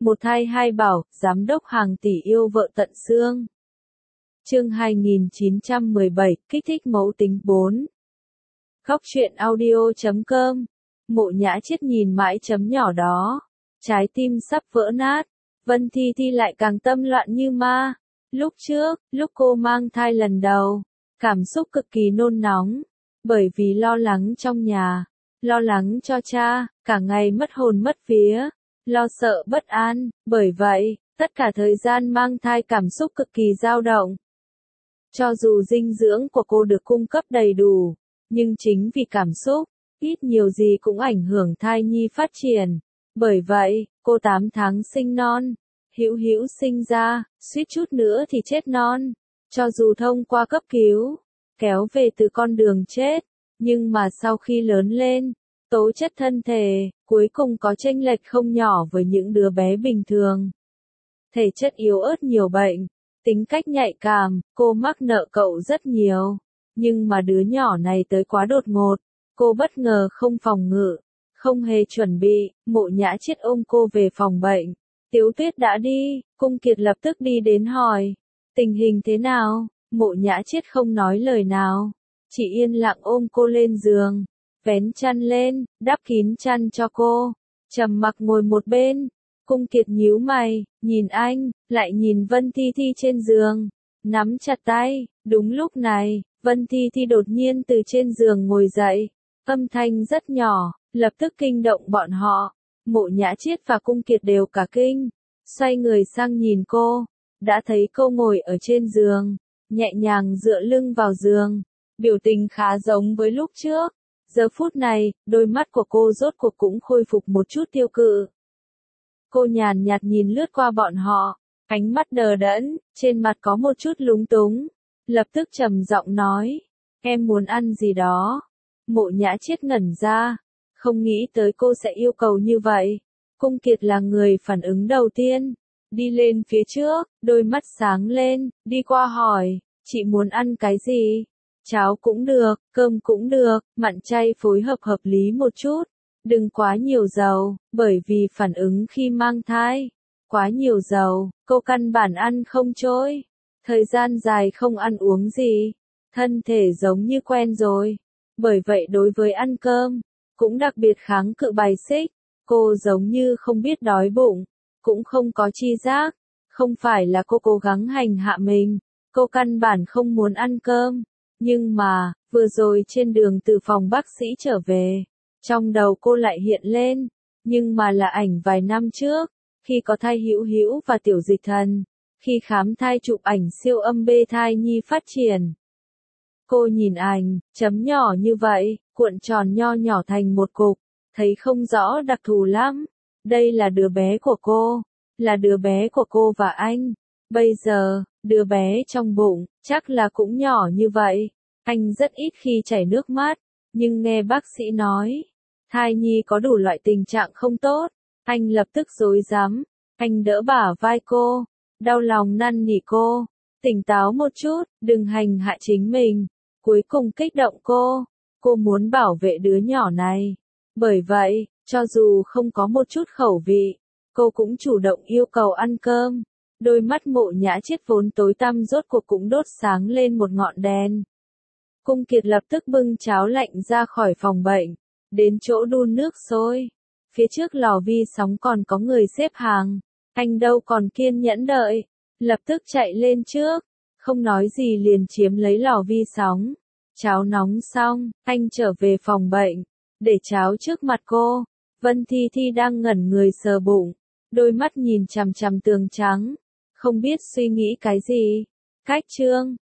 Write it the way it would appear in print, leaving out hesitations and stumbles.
Một thai hai bảo, giám đốc hàng tỷ yêu vợ tận xương. Chương 2917, kích thích mẫu tính 4. Góc truyện audio.com. Mộ Nhã Chiết nhìn mãi chấm nhỏ đó, trái tim sắp vỡ nát. Vân Thi Thi lại càng tâm loạn như ma. Lúc trước, lúc cô mang thai lần đầu, cảm xúc cực kỳ nôn nóng, bởi vì lo lắng trong nhà, lo lắng cho cha, cả ngày mất hồn mất vía, lo sợ bất an, bởi vậy, tất cả thời gian mang thai cảm xúc cực kỳ dao động. Cho dù dinh dưỡng của cô được cung cấp đầy đủ, nhưng chính vì cảm xúc, ít nhiều gì cũng ảnh hưởng thai nhi phát triển. Bởi vậy, cô 8 tháng sinh non, Hữu Hữu sinh ra, suýt chút nữa thì chết non. Cho dù thông qua cấp cứu, kéo về từ con đường chết, nhưng mà sau khi lớn lên, tố chất thân thể, cuối cùng có chênh lệch không nhỏ với những đứa bé bình thường. Thể chất yếu ớt nhiều bệnh, tính cách nhạy cảm, cô mắc nợ cậu rất nhiều. Nhưng mà đứa nhỏ này tới quá đột ngột, cô bất ngờ không phòng ngự, không hề chuẩn bị. Mộ Nhã Chiết ôm cô về phòng bệnh. Tiếu Tuyết đã đi, Cung Kiệt lập tức đi đến hỏi, tình hình thế nào? Mộ Nhã Chiết không nói lời nào, chỉ yên lặng ôm cô lên giường, vén chăn lên, đắp kín chăn cho cô, trầm mặc ngồi một bên. Cung Kiệt nhíu mày, nhìn anh, lại nhìn Vân Thi Thi trên giường, nắm chặt tay. Đúng lúc này, Vân Thi Thi đột nhiên từ trên giường ngồi dậy, âm thanh rất nhỏ, lập tức kinh động bọn họ. Mộ Nhã Chiết và Cung Kiệt đều cả kinh, xoay người sang nhìn cô, đã thấy cô ngồi ở trên giường, nhẹ nhàng dựa lưng vào giường, biểu tình khá giống với lúc trước. Giờ phút này, đôi mắt của cô rốt cuộc cũng khôi phục một chút tiêu cự. Cô nhàn nhạt nhìn lướt qua bọn họ, ánh mắt đờ đẫn, trên mặt có một chút lúng túng, lập tức trầm giọng nói, em muốn ăn gì đó. Mộ Nhã Chiết ngẩn ra, không nghĩ tới cô sẽ yêu cầu như vậy. Cung Kiệt là người phản ứng đầu tiên, đi lên phía trước, đôi mắt sáng lên, đi qua hỏi, chị muốn ăn cái gì? Cháo cũng được, cơm cũng được, mặn chay phối hợp hợp lý một chút, đừng quá nhiều dầu, bởi vì phản ứng khi mang thai, quá nhiều dầu, cô căn bản ăn không trôi. Thời gian dài không ăn uống gì, thân thể giống như quen rồi, bởi vậy đối với ăn cơm, cũng đặc biệt kháng cự bài xích. Cô giống như không biết đói bụng, cũng không có chi giác. Không phải là cô cố gắng hành hạ mình, cô căn bản không muốn ăn cơm. Nhưng mà, vừa rồi trên đường từ phòng bác sĩ trở về, trong đầu cô lại hiện lên, nhưng mà là ảnh vài năm trước, khi có thai Hữu Hữu và Tiểu Dịch Thần, khi khám thai chụp ảnh siêu âm bê thai nhi phát triển. Cô nhìn ảnh, chấm nhỏ như vậy, cuộn tròn nho nhỏ thành một cục, thấy không rõ đặc thù lắm. Đây là đứa bé của cô, là đứa bé của cô và anh. Bây giờ, đứa bé trong bụng, chắc là cũng nhỏ như vậy. Anh rất ít khi chảy nước mắt, nhưng nghe bác sĩ nói, thai nhi có đủ loại tình trạng không tốt. Anh lập tức rối rắm, anh đỡ bả vai cô, đau lòng năn nỉ cô, tỉnh táo một chút, đừng hành hạ chính mình. Cuối cùng kích động cô muốn bảo vệ đứa nhỏ này. Bởi vậy, cho dù không có một chút khẩu vị, cô cũng chủ động yêu cầu ăn cơm. Đôi mắt Mộ Nhã Chiết vốn tối tăm rốt cuộc cũng đốt sáng lên một ngọn đèn. Cung Kiệt lập tức bưng cháo lạnh ra khỏi phòng bệnh, đến chỗ đun nước sôi. Phía trước lò vi sóng còn có người xếp hàng, anh đâu còn kiên nhẫn đợi, lập tức chạy lên trước, không nói gì liền chiếm lấy lò vi sóng. Cháo nóng xong, anh trở về phòng bệnh, để cháo trước mặt cô. Vân Thi Thi đang ngẩn người sờ bụng, đôi mắt nhìn chằm chằm tường trắng, không biết suy nghĩ cái gì. Cách chương